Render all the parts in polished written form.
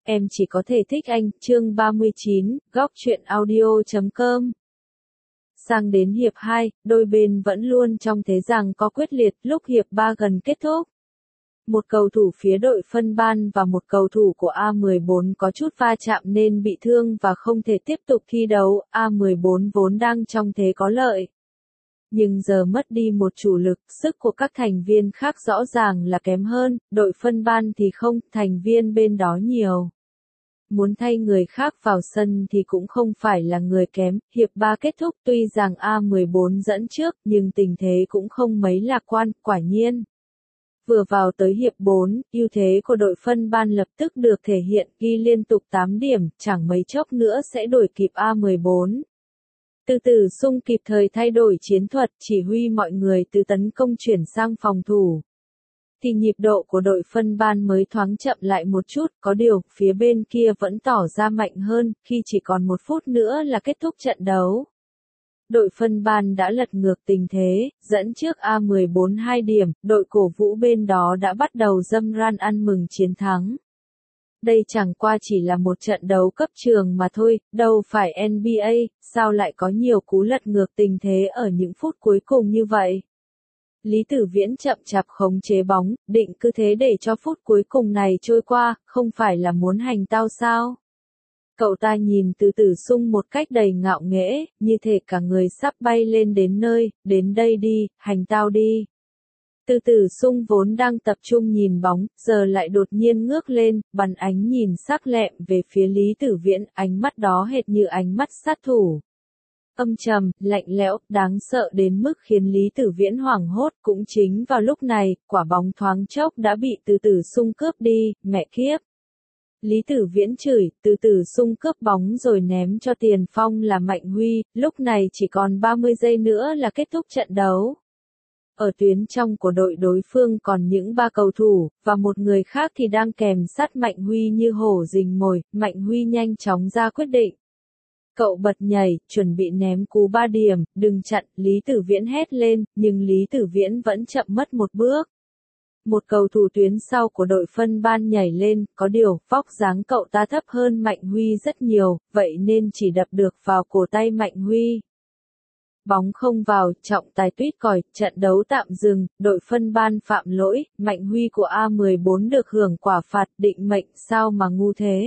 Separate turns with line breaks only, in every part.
em chỉ có thể thích anh, chương 39, góc truyện audio.com. Sang đến hiệp 2, đôi bên vẫn luôn trong thế giằng co quyết liệt, lúc hiệp 3 gần kết thúc. Một cầu thủ phía đội phân ban và một cầu thủ của A14 có chút va chạm nên bị thương và không thể tiếp tục thi đấu, A14 vốn đang trong thế có lợi. Nhưng giờ mất đi một chủ lực, sức của các thành viên khác rõ ràng là kém hơn, đội phân ban thì không, thành viên bên đó nhiều. Muốn thay người khác vào sân thì cũng không phải là người kém, hiệp 3 kết thúc tuy rằng A14 dẫn trước nhưng tình thế cũng không mấy lạc quan, quả nhiên. Vừa vào tới hiệp 4, ưu thế của đội phân ban lập tức được thể hiện, ghi liên tục 8 điểm, chẳng mấy chốc nữa sẽ đuổi kịp A14. Từ từ Sung kịp thời thay đổi chiến thuật, chỉ huy mọi người từ tấn công chuyển sang phòng thủ. Thì nhịp độ của đội phân ban mới thoáng chậm lại một chút, có điều, phía bên kia vẫn tỏ ra mạnh hơn, khi chỉ còn 1 phút nữa là kết thúc trận đấu. Đội phân ban đã lật ngược tình thế, dẫn trước A14 2 điểm, đội cổ vũ bên đó đã bắt đầu râm ran ăn mừng chiến thắng. Đây chẳng qua chỉ là một trận đấu cấp trường mà thôi, đâu phải NBA, sao lại có nhiều cú lật ngược tình thế ở những phút cuối cùng như vậy. Lý Tử Viễn chậm chạp khống chế bóng, định cứ thế để cho phút cuối cùng này trôi qua, không phải là muốn hành tao sao? Cậu ta nhìn Từ Tử Sung một cách đầy ngạo nghễ, như thể cả người sắp bay lên đến nơi, đến đây đi, hành tao đi. Từ Tử Sung vốn đang tập trung nhìn bóng, giờ lại đột nhiên ngước lên, bắn ánh nhìn sắc lẹm về phía Lý Tử Viễn, ánh mắt đó hệt như ánh mắt sát thủ. Âm trầm, lạnh lẽo, đáng sợ đến mức khiến Lý Tử Viễn hoảng hốt, cũng chính vào lúc này, quả bóng thoáng chốc đã bị Từ Tử Sung cướp đi, mẹ kiếp. Lý Tử Viễn chửi, Từ Tử Sung cướp bóng rồi ném cho tiền phong là Mạnh Huy, lúc này chỉ còn 30 giây nữa là kết thúc trận đấu. Ở tuyến trong của đội đối phương còn những 3 cầu thủ, và một người khác thì đang kèm sát Mạnh Huy như hổ rình mồi, Mạnh Huy nhanh chóng ra quyết định. Cậu bật nhảy, chuẩn bị ném cú 3 điểm, đừng chặn, Lý Tử Viễn hét lên, nhưng Lý Tử Viễn vẫn chậm mất một bước. Một cầu thủ tuyến sau của đội phân ban nhảy lên, có điều, vóc dáng cậu ta thấp hơn Mạnh Huy rất nhiều, vậy nên chỉ đập được vào cổ tay Mạnh Huy. Bóng không vào, trọng tài tuýt còi, trận đấu tạm dừng, đội phân ban phạm lỗi, Mạnh Huy của A14 được hưởng quả phạt, định mệnh, sao mà ngu thế.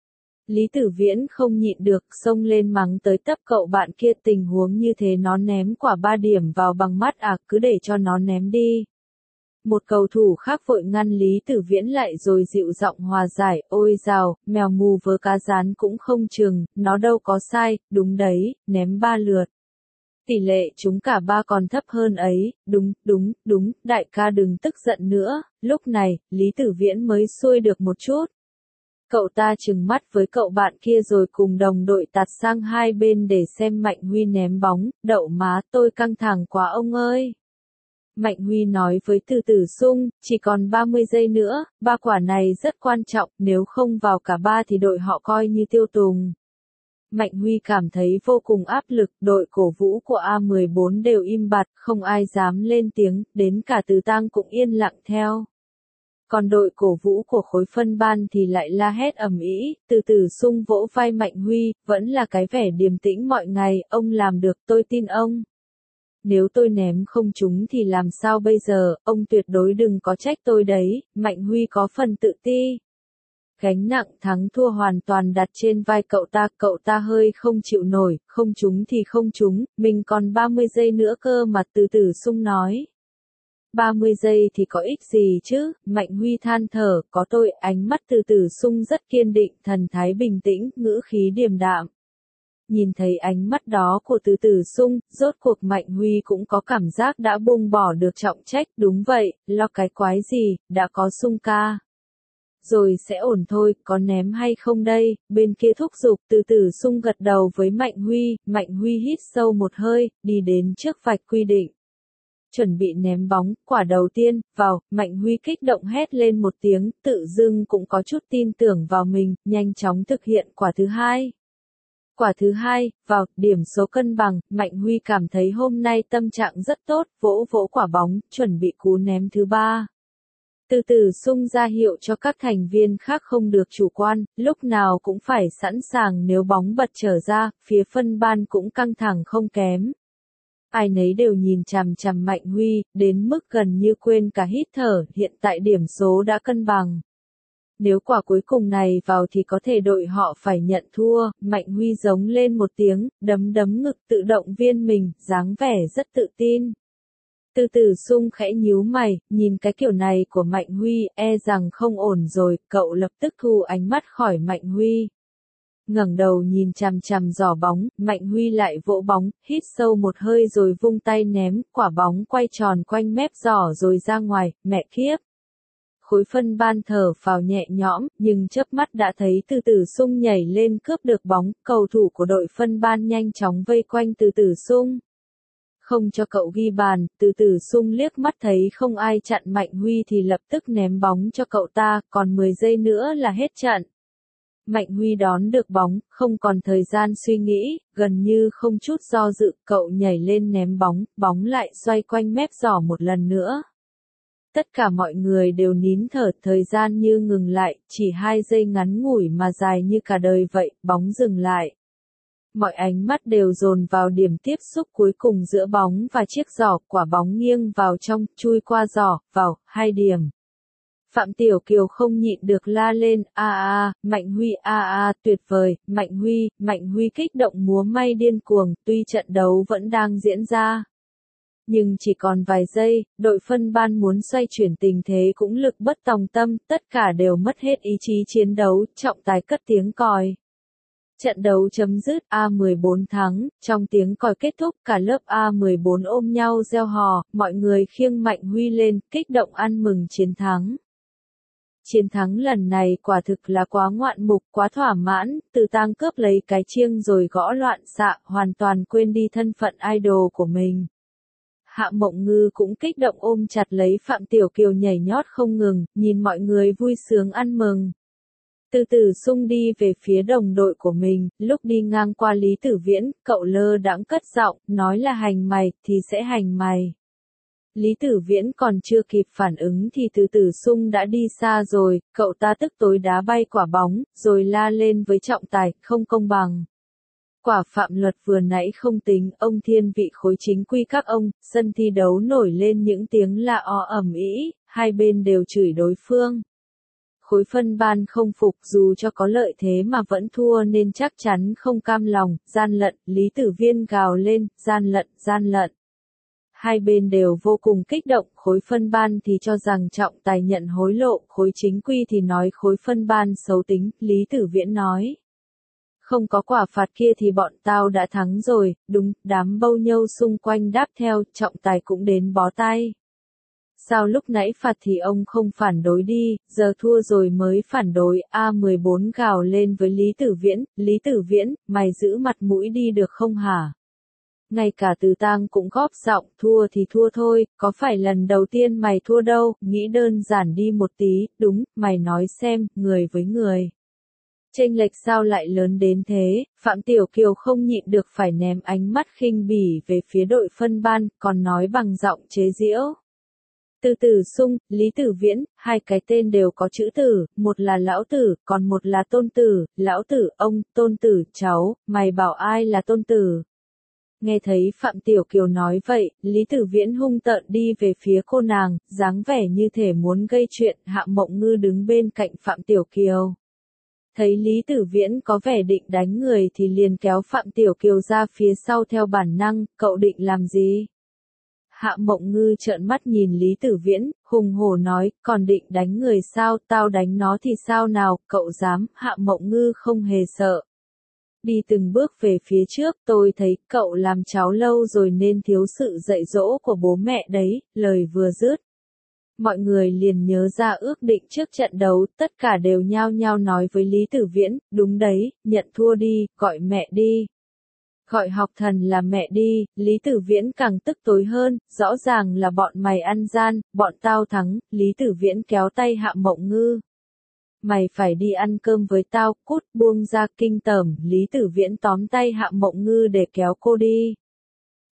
Lý Tử Viễn không nhịn được, xông lên mắng tới tấp cậu bạn kia, tình huống như thế nó ném quả 3 điểm vào bằng mắt à, cứ để cho nó ném đi. Một cầu thủ khác vội ngăn Lý Tử Viễn lại rồi dịu giọng hòa giải, ôi dào, mèo mù vớ cá rán cũng không chừng, nó đâu có sai, đúng đấy, ném 3 lượt. Tỷ lệ chúng cả 3 còn thấp hơn ấy, đúng, đại ca đừng tức giận nữa, lúc này, Lý Tử Viễn mới xuôi được một chút. Cậu ta trừng mắt với cậu bạn kia rồi cùng đồng đội tạt sang hai bên để xem Mạnh Huy ném bóng, đậu má tôi căng thẳng quá ông ơi. Mạnh Huy nói với Từ Tử Sung, chỉ còn 30 giây nữa, 3 quả này rất quan trọng, nếu không vào cả 3 thì đội họ coi như tiêu tùng. Mạnh Huy cảm thấy vô cùng áp lực, đội cổ vũ của A14 đều im bặt, không ai dám lên tiếng, đến cả Từ Tang cũng yên lặng theo. Còn đội cổ vũ của khối phân ban thì lại la hét ầm ĩ, Từ Tử Sung vỗ vai Mạnh Huy, vẫn là cái vẻ điềm tĩnh mọi ngày, ông làm được, tôi tin ông. Nếu tôi ném không trúng thì làm sao bây giờ, ông tuyệt đối đừng có trách tôi đấy, Mạnh Huy có phần tự ti. Gánh nặng thắng thua hoàn toàn đặt trên vai cậu ta hơi không chịu nổi, không trúng thì không trúng, mình còn 30 giây nữa cơ mà, Từ Tử Sung nói. 30 giây thì có ích gì chứ, Mạnh Huy than thở, có tôi, ánh mắt Từ Tử Sung rất kiên định, thần thái bình tĩnh, ngữ khí điềm đạm. Nhìn thấy ánh mắt đó của Từ Tử Sung, rốt cuộc Mạnh Huy cũng có cảm giác đã buông bỏ được trọng trách, đúng vậy, lo cái quái gì, đã có Sung ca. Rồi sẽ ổn thôi, có ném hay không đây, bên kia thúc giục, Từ Tử Sung gật đầu với Mạnh Huy hít sâu một hơi, đi đến trước vạch quy định. Chuẩn bị ném bóng, quả đầu tiên, vào, Mạnh Huy kích động hét lên một tiếng, tự dưng cũng có chút tin tưởng vào mình, nhanh chóng thực hiện quả thứ hai. Quả thứ hai, vào, điểm số cân bằng, Mạnh Huy cảm thấy hôm nay tâm trạng rất tốt, vỗ quả bóng, chuẩn bị cú ném thứ 3. Từ Tử Sung ra hiệu cho các thành viên khác không được chủ quan, lúc nào cũng phải sẵn sàng nếu bóng bật trở ra, phía phân ban cũng căng thẳng không kém. Ai nấy đều nhìn chằm chằm Mạnh Huy, đến mức gần như quên cả hít thở, hiện tại điểm số đã cân bằng. Nếu quả cuối cùng này vào thì có thể đội họ phải nhận thua, Mạnh Huy giống lên một tiếng, đấm đấm ngực tự động viên mình, dáng vẻ rất tự tin. Từ Tử Sung khẽ nhíu mày, nhìn cái kiểu này của Mạnh Huy, e rằng không ổn rồi, cậu lập tức thu ánh mắt khỏi Mạnh Huy. Ngẩng đầu nhìn chằm chằm giỏ bóng, Mạnh Huy lại vỗ bóng, hít sâu một hơi rồi vung tay ném, quả bóng quay tròn quanh mép giỏ rồi ra ngoài, mẹ kiếp. Khối phân ban thở phào nhẹ nhõm, nhưng chớp mắt đã thấy Từ Tử Sung nhảy lên cướp được bóng, cầu thủ của đội phân ban nhanh chóng vây quanh Từ Tử Sung. Không cho cậu ghi bàn, Từ Tử Sung liếc mắt thấy không ai chặn Mạnh Huy thì lập tức ném bóng cho cậu ta, còn 10 giây nữa là hết trận. Mạnh Huy đón được bóng, không còn thời gian suy nghĩ, gần như không chút do dự, cậu nhảy lên ném bóng, bóng lại xoay quanh mép giỏ một lần nữa. Tất cả mọi người đều nín thở, thời gian như ngừng lại, chỉ 2 giây ngắn ngủi mà dài như cả đời vậy, bóng dừng lại. Mọi ánh mắt đều dồn vào điểm tiếp xúc cuối cùng giữa bóng và chiếc giỏ, quả bóng nghiêng vào trong, chui qua giỏ, vào, 2 điểm. Phạm Tiểu Kiều không nhịn được la lên, Mạnh Huy tuyệt vời, Mạnh Huy kích động múa may điên cuồng, tuy trận đấu vẫn đang diễn ra. Nhưng chỉ còn vài giây, đội phân ban muốn xoay chuyển tình thế cũng lực bất tòng tâm, tất cả đều mất hết ý chí chiến đấu, trọng tài cất tiếng còi. Trận đấu chấm dứt, A14 thắng, trong tiếng còi kết thúc cả lớp A14 ôm nhau reo hò, mọi người khiêng Mạnh Huy lên, kích động ăn mừng chiến thắng. Chiến thắng lần này quả thực là quá ngoạn mục, quá thỏa mãn, Từ Tang cướp lấy cái chiêng rồi gõ loạn xạ, hoàn toàn quên đi thân phận idol của mình. Hạ Mộng Ngư cũng kích động ôm chặt lấy Phạm Tiểu Kiều nhảy nhót không ngừng, nhìn mọi người vui sướng ăn mừng. Từ Tử Sung đi về phía đồng đội của mình, lúc đi ngang qua Lý Tử Viễn, cậu lơ đãng cất giọng, nói là hành mày, thì sẽ hành mày. Lý Tử Viễn còn chưa kịp phản ứng thì Từ Tử Sung đã đi xa rồi, cậu ta tức tối đá bay quả bóng, rồi la lên với trọng tài, không công bằng. Quả phạm luật vừa nãy không tính, ông thiên vị khối chính quy các ông, sân thi đấu nổi lên những tiếng la o ầm ĩ, hai bên đều chửi đối phương. Khối phân ban không phục dù cho có lợi thế mà vẫn thua nên chắc chắn không cam lòng, gian lận, Lý Tử Viên gào lên, gian lận. Hai bên đều vô cùng kích động, khối phân ban thì cho rằng trọng tài nhận hối lộ, khối chính quy thì nói khối phân ban xấu tính, Lý Tử Viễn nói. Không có quả phạt kia thì bọn tao đã thắng rồi, đúng, đám bâu nhâu xung quanh đáp theo, trọng tài cũng đến bó tay. Sao lúc nãy phạt thì ông không phản đối đi, giờ thua rồi mới phản đối, A14 gào lên với Lý Tử Viễn, mày giữ mặt mũi đi được không hả? Ngay cả Từ Tang cũng góp giọng, thua thì thua thôi, có phải lần đầu tiên mày thua đâu, nghĩ đơn giản đi một tí, đúng, mày nói xem, người với người. Chênh lệch sao lại lớn đến thế, Phạm Tiểu Kiều không nhịn được phải ném ánh mắt khinh bỉ về phía đội phân ban, còn nói bằng giọng chế giễu. Từ Tử Sung, Lý Tử Viễn, hai cái tên đều có chữ tử, một là lão tử, còn một là tôn tử, lão tử, ông, tôn tử, cháu, mày bảo ai là tôn tử. Nghe thấy Phạm Tiểu Kiều nói vậy, Lý Tử Viễn hung tợn đi về phía cô nàng, dáng vẻ như thể muốn gây chuyện, Hạ Mộng Ngư đứng bên cạnh Phạm Tiểu Kiều. Thấy Lý Tử Viễn có vẻ định đánh người thì liền kéo Phạm Tiểu Kiều ra phía sau theo bản năng, cậu định làm gì? Hạ Mộng Ngư trợn mắt nhìn Lý Tử Viễn, hùng hổ nói, còn định đánh người sao, tao đánh nó thì sao nào, cậu dám, Hạ Mộng Ngư không hề sợ. Đi từng bước về phía trước, tôi thấy cậu làm cháu lâu rồi nên thiếu sự dạy dỗ của bố mẹ đấy, lời vừa dứt. Mọi người liền nhớ ra ước định trước trận đấu, tất cả đều nhao nhao nói với Lý Tử Viễn, đúng đấy, nhận thua đi, gọi mẹ đi. Gọi học thần là mẹ đi, Lý Tử Viễn càng tức tối hơn, rõ ràng là bọn mày ăn gian, bọn tao thắng, Lý Tử Viễn kéo tay Hạ Mộng Ngư. Mày phải đi ăn cơm với tao, cút buông ra kinh tởm, Lý Tử Viễn tóm tay Hạ Mộng Ngư để kéo cô đi.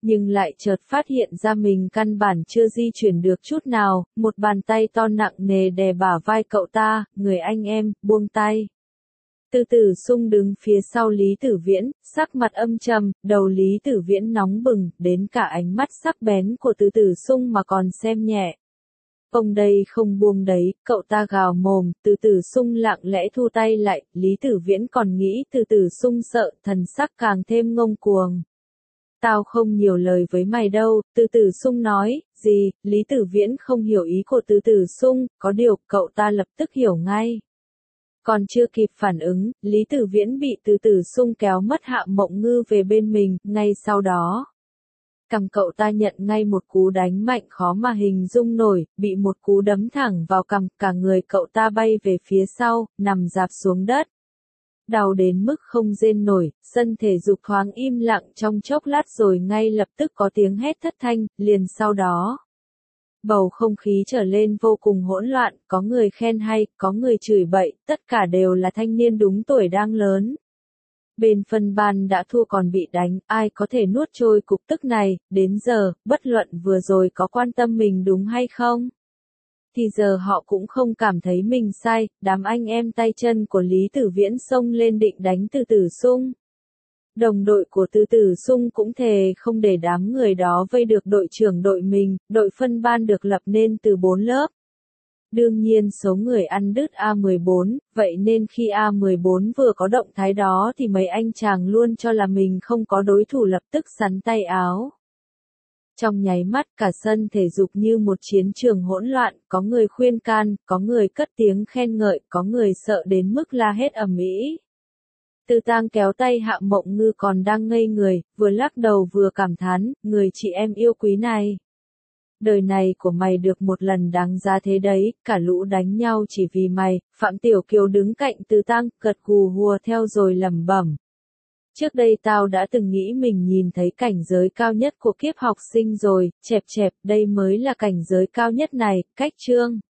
Nhưng lại chợt phát hiện ra mình căn bản chưa di chuyển được chút nào, một bàn tay to nặng nề đè bả vai cậu ta, người anh em, buông tay. Từ Tử Sung đứng phía sau Lý Tử Viễn, sắc mặt âm trầm, đầu Lý Tử Viễn nóng bừng, đến cả ánh mắt sắc bén của Từ Tử Sung mà còn xem nhẹ. Ông đây không buông đấy, cậu ta gào mồm, Từ Tử Sung lặng lẽ thu tay lại, Lý Tử Viễn còn nghĩ Từ Tử Sung sợ, thần sắc càng thêm ngông cuồng. Tao không nhiều lời với mày đâu, Từ Tử Sung nói, gì, Lý Tử Viễn không hiểu ý của Từ Tử Sung, có điều, cậu ta lập tức hiểu ngay. Còn chưa kịp phản ứng, Lý Tử Viễn bị Từ Tử Sung kéo mất Hạ Mộng Ngư về bên mình, ngay sau đó. Cằm cậu ta nhận ngay một cú đánh mạnh khó mà hình dung nổi, bị một cú đấm thẳng vào cằm, cả người cậu ta bay về phía sau, nằm rạp xuống đất. Đau đến mức không rên nổi, sân thể dục thoáng im lặng trong chốc lát rồi ngay lập tức có tiếng hét thất thanh, liền sau đó. Bầu không khí trở lên vô cùng hỗn loạn, có người khen hay, có người chửi bậy, tất cả đều là thanh niên đúng tuổi đang lớn. Bên phân ban đã thua còn bị đánh, ai có thể nuốt trôi cục tức này, đến giờ, bất luận vừa rồi có quan tâm mình đúng hay không. Thì giờ họ cũng không cảm thấy mình sai, đám anh em tay chân của Lý Tử Viễn xông lên định đánh Từ Tử Sung. Đồng đội của Từ Tử Sung cũng thề không để đám người đó vây được đội trưởng đội mình, đội phân ban được lập nên từ 4 lớp. Đương nhiên số người ăn đứt A14, vậy nên khi A14 vừa có động thái đó thì mấy anh chàng luôn cho là mình không có đối thủ lập tức sắn tay áo. Trong nháy mắt cả sân thể dục như một chiến trường hỗn loạn, có người khuyên can, có người cất tiếng khen ngợi, có người sợ đến mức la hét ầm ĩ. Từ Tang kéo tay Hạ Mộng Ngư còn đang ngây người, vừa lắc đầu vừa cảm thán, người chị em yêu quý này. Đời này của mày được một lần đáng giá thế đấy, cả lũ đánh nhau chỉ vì mày, Phạm Tiểu Kiều đứng cạnh Từ Tang, gật gù hùa theo rồi lẩm bẩm. Trước đây tao đã từng nghĩ mình nhìn thấy cảnh giới cao nhất của kiếp học sinh rồi, chẹp chẹp, đây mới là cảnh giới cao nhất này, cách chương.